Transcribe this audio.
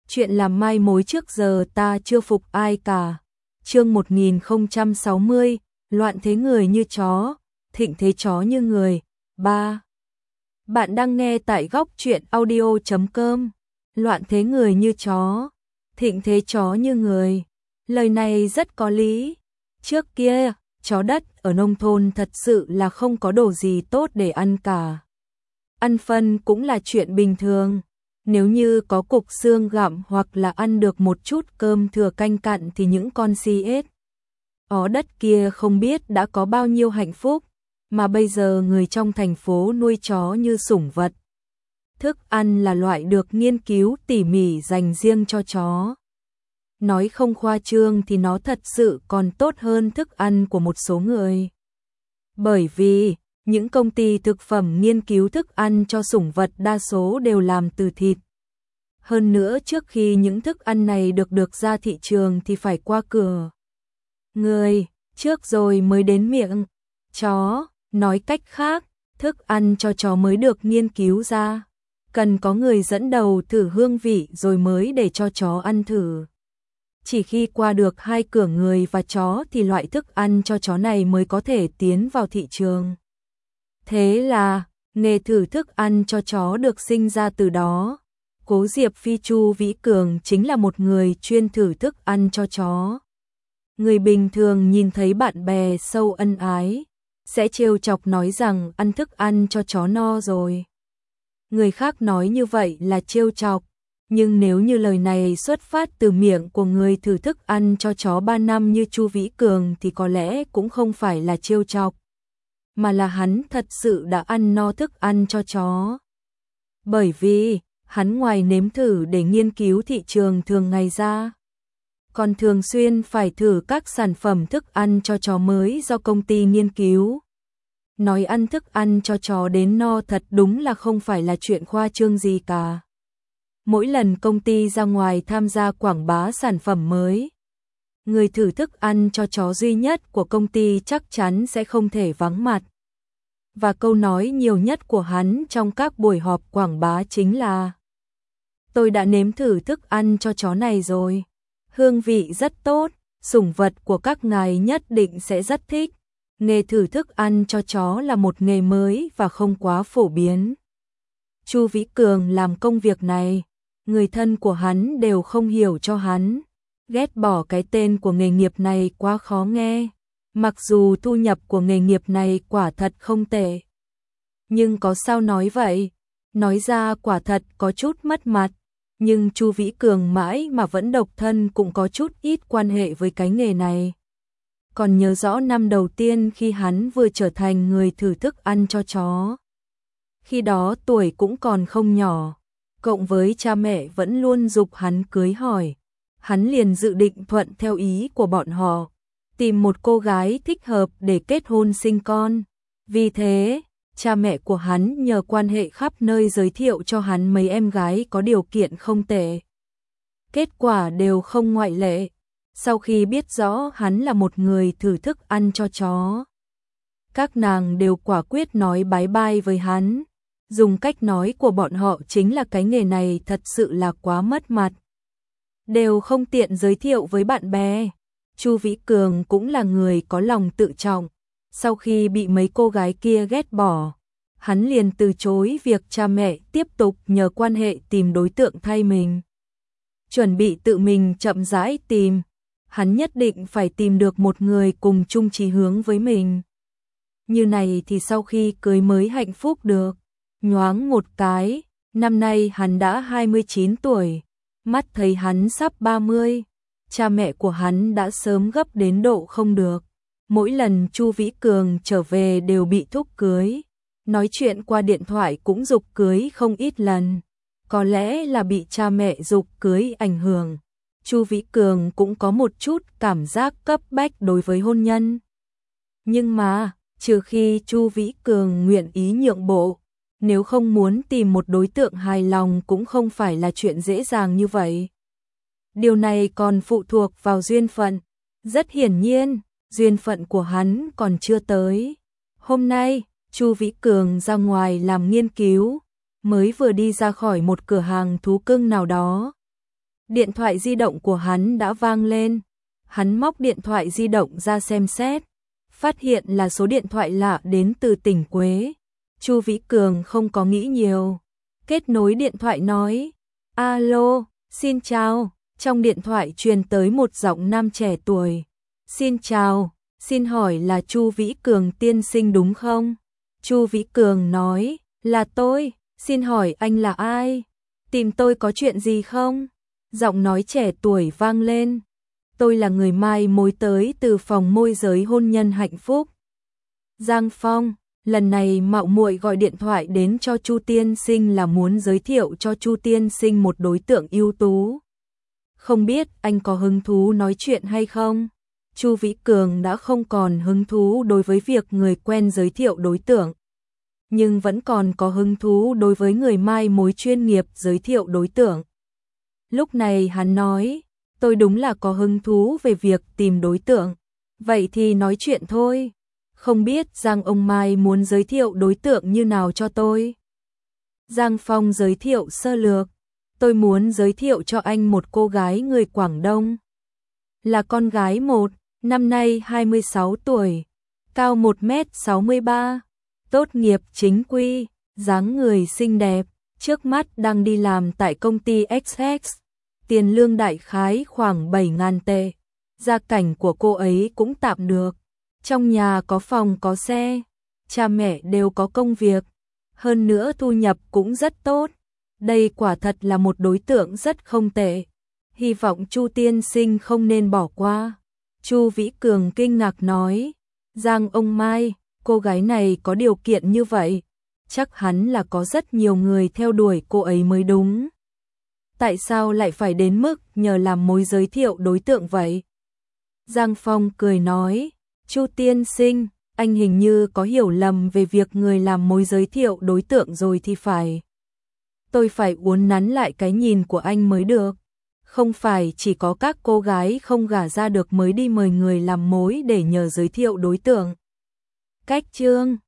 Chuyện làm mai mối trước giờ ta chưa phục ai cả. Chương 1060, loạn thế người như chó, thịnh thế chó như người. 3. Bạn đang nghe tại góc truyện audio.com. Loạn thế người như chó, thịnh thế chó như người. Lời này rất có lý. Trước kia, chó đất ở nông thôn thật sự là không có đồ gì tốt để ăn cả. Ăn phân cũng là chuyện bình thường. Nếu như có cục xương gặm hoặc là ăn được một chút cơm thừa canh cặn thì những con CS ó đất kia không biết đã có bao nhiêu hạnh phúc, mà bây giờ người trong thành phố nuôi chó như sủng vật. Thức ăn là loại được nghiên cứu tỉ mỉ dành riêng cho chó. Nói không khoa trương thì nó thật sự còn tốt hơn thức ăn của một số người. Bởi vì những công ty thực phẩm nghiên cứu thức ăn cho sủng vật đa số đều làm từ thịt. Hơn nữa trước khi những thức ăn này được ra thị trường thì phải qua cửa người trước rồi mới đến miệng chó. Nói cách khác, thức ăn cho chó mới được nghiên cứu ra, cần có người dẫn đầu thử hương vị rồi mới để cho chó ăn thử. Chỉ khi qua được hai cửa người và chó thì loại thức ăn cho chó này mới có thể tiến vào thị trường. Thế là, nghề thử thức ăn cho chó được sinh ra từ đó. Cố Diệp Phi Chu Vĩ Cường chính là một người chuyên thử thức ăn cho chó. Người bình thường nhìn thấy bạn bè sâu ân ái, sẽ trêu chọc nói rằng ăn thức ăn cho chó no rồi. Người khác nói như vậy là trêu chọc, nhưng nếu như lời này xuất phát từ miệng của người thử thức ăn cho chó 3 năm như Chu Vĩ Cường thì có lẽ cũng không phải là trêu chọc, mà là hắn thật sự đã ăn no thức ăn cho chó. Bởi vì, hắn ngoài nếm thử để nghiên cứu thị trường thường ngày ra, còn thường xuyên phải thử các sản phẩm thức ăn cho chó mới do công ty nghiên cứu. Nói ăn thức ăn cho chó đến no thật đúng là không phải là chuyện khoa trương gì cả. Mỗi lần công ty ra ngoài tham gia quảng bá sản phẩm mới, người thử thức ăn cho chó duy nhất của công ty chắc chắn sẽ không thể vắng mặt. Và câu nói nhiều nhất của hắn trong các buổi họp quảng bá chính là: tôi đã nếm thử thức ăn cho chó này rồi. Hương vị rất tốt, sủng vật của các ngài nhất định sẽ rất thích. Nghề thử thức ăn cho chó là một nghề mới và không quá phổ biến. Chu Vĩ Cường làm công việc này, người thân của hắn đều không hiểu cho hắn. Ghét bỏ cái tên của nghề nghiệp này quá khó nghe. Mặc dù thu nhập của nghề nghiệp này quả thật không tệ. Nhưng có sao nói vậy? Nói ra quả thật có chút mất mặt. Nhưng Chu Vĩ Cường mãi mà vẫn độc thân cũng có chút ít quan hệ với cái nghề này. Còn nhớ rõ năm đầu tiên khi hắn vừa trở thành người thử thức ăn cho chó. Khi đó tuổi cũng còn không nhỏ, cộng với cha mẹ vẫn luôn giục hắn cưới hỏi. Hắn liền dự định thuận theo ý của bọn họ, tìm một cô gái thích hợp để kết hôn sinh con. Vì thế, cha mẹ của hắn nhờ quan hệ khắp nơi giới thiệu cho hắn mấy em gái có điều kiện không tệ. Kết quả đều không ngoại lệ. Sau khi biết rõ hắn là một người thử thức ăn cho chó, các nàng đều quả quyết nói bái bai với hắn. Dùng cách nói của bọn họ chính là cái nghề này thật sự là quá mất mặt. Đều không tiện giới thiệu với bạn bè. Chu Vĩ Cường cũng là người có lòng tự trọng. Sau khi bị mấy cô gái kia ghét bỏ, hắn liền từ chối việc cha mẹ tiếp tục nhờ quan hệ tìm đối tượng thay mình. Chuẩn bị tự mình chậm rãi tìm. Hắn nhất định phải tìm được một người cùng chung chí hướng với mình. Như này thì sau khi cưới mới hạnh phúc được. Nhoáng một cái, năm nay hắn đã 29 tuổi, mắt thấy hắn sắp 30, cha mẹ của hắn đã sớm gấp đến độ không được. Mỗi lần Chu Vĩ Cường trở về đều bị thúc cưới, nói chuyện qua điện thoại cũng giục cưới không ít lần. Có lẽ là bị cha mẹ giục cưới ảnh hưởng, Chu Vĩ Cường cũng có một chút cảm giác cấp bách đối với hôn nhân. Nhưng mà, trừ khi Chu Vĩ Cường nguyện ý nhượng bộ, nếu không muốn tìm một đối tượng hài lòng cũng không phải là chuyện dễ dàng như vậy. Điều này còn phụ thuộc vào duyên phận. Rất hiển nhiên, duyên phận của hắn còn chưa tới. Hôm nay, Chu Vĩ Cường ra ngoài làm nghiên cứu, mới vừa đi ra khỏi một cửa hàng thú cưng nào đó. Điện thoại di động của hắn đã vang lên. Hắn móc điện thoại di động ra xem xét, phát hiện là số điện thoại lạ đến từ tỉnh Quế. Chu Vĩ Cường không có nghĩ nhiều, kết nối điện thoại nói: "Alo, xin chào." Trong điện thoại truyền tới một giọng nam trẻ tuổi: "Xin chào, xin hỏi là Chu Vĩ Cường tiên sinh đúng không?" Chu Vĩ Cường nói: "Là tôi, xin hỏi anh là ai? Tìm tôi có chuyện gì không?" Giọng nói trẻ tuổi vang lên: "Tôi là người mai mối tới từ phòng môi giới hôn nhân hạnh phúc. Giang Phong, lần này mạo muội gọi điện thoại đến cho Chu tiên sinh là muốn giới thiệu cho Chu tiên sinh một đối tượng ưu tú. Không biết anh có hứng thú nói chuyện hay không?" Chu Vĩ Cường đã không còn hứng thú đối với việc người quen giới thiệu đối tượng, nhưng vẫn còn có hứng thú đối với người mai mối chuyên nghiệp giới thiệu đối tượng. Lúc này hắn nói: "Tôi đúng là có hứng thú về việc tìm đối tượng. Vậy thì nói chuyện thôi. Không biết Giang ông Mai muốn giới thiệu đối tượng như nào cho tôi?" Giang Phong giới thiệu sơ lược: "Tôi muốn giới thiệu cho anh một cô gái người Quảng Đông. Là con gái một, năm nay 26 tuổi, cao 1m63, tốt nghiệp chính quy, dáng người xinh đẹp, trước mắt đang đi làm tại công ty XX, tiền lương đại khái khoảng 7.000 tệ. Gia cảnh của cô ấy cũng tạm được, trong nhà có phòng có xe, cha mẹ đều có công việc, hơn nữa thu nhập cũng rất tốt. Đây quả thật là một đối tượng rất không tệ. Hy vọng Chu tiên sinh không nên bỏ qua." Chu Vĩ Cường kinh ngạc nói: "Giang ông Mai, cô gái này có điều kiện như vậy, chắc hẳn là có rất nhiều người theo đuổi cô ấy mới đúng. Tại sao lại phải đến mức nhờ làm mối giới thiệu đối tượng vậy?" Giang Phong cười nói: "Chu tiên sinh, anh hình như có hiểu lầm về việc người làm mối giới thiệu đối tượng rồi thì phải. Tôi phải uốn nắn lại cái nhìn của anh mới được. Không phải chỉ có các cô gái không gả ra được mới đi mời người làm mối để nhờ giới thiệu đối tượng." Cách chương